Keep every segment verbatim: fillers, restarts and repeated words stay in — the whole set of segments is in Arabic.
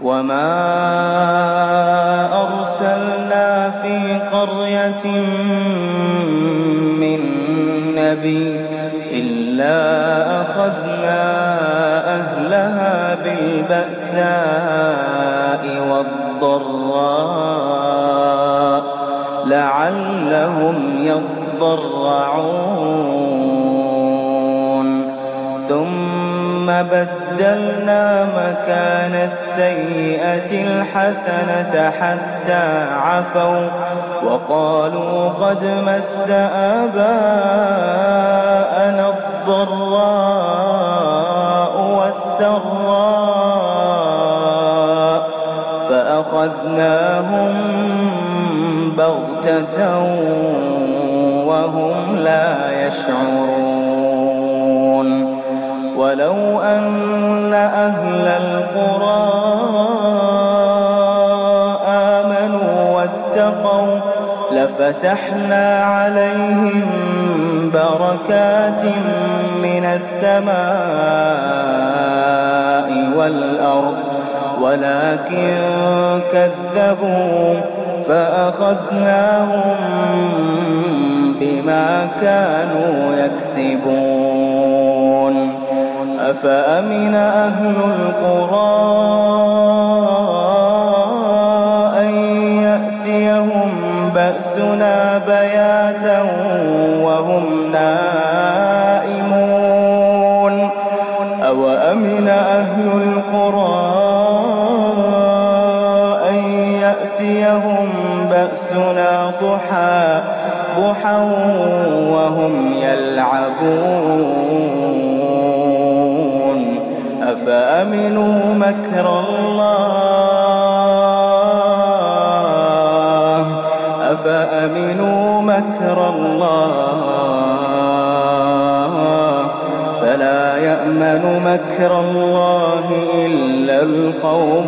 وما أرسلنا في قرية من نبي إلا أخذنا أهلها بالبأساء والضراء لعلهم يضرعون ثم بدلنا مكان السيئة الحسنة حتى عفوا وقالوا قد مس آباءنا الضراء والسراء فأخذناهم بغتة وهم لا يشعرون ولو أن أهل القرى آمنوا واتقوا لفتحنا عليهم بركات من السماء والأرض ولكن كذبوا فأخذناهم بما كانوا يكسبون أفأمن أهل القرى أن يأتيهم بأسنا بياتا وهم نائمون أوأمن أهل القرى أن يأتيهم بأسنا ضحى ضحى وهم يلعبون أفأمنوا مكر الله أفأمنوا مكر الله فلا يأمن مكر الله إلا القوم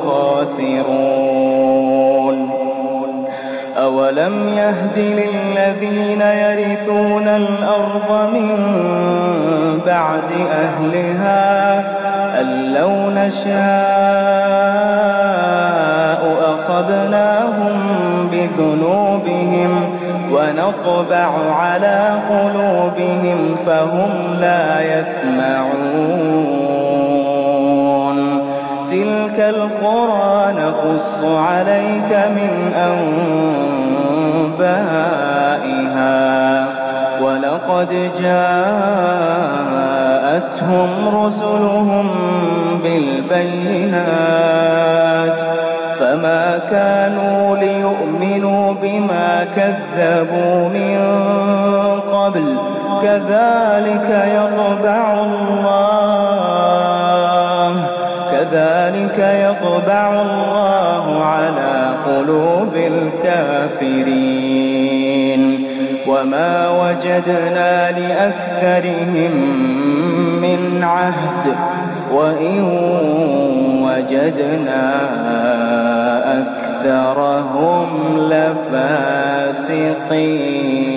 الخاسرون أولم يهد للذين يرثون الأرض من بعد أهلها أن لو نشاء أصبناهم بذنوبهم ونطبع على قلوبهم فهم لا يسمعون تلك القرى نقص عليك من أنبائها ولقد جاءتهم رسلهم بالبينات فما كانوا ليؤمنوا بما كذبوا من قبل كذلك يطبع الله كذلك يطبع الله على قلوب الكافرين وما وجدنا لأكثرهم من عهد وإن وجدنا أكثرهم لفاسقين.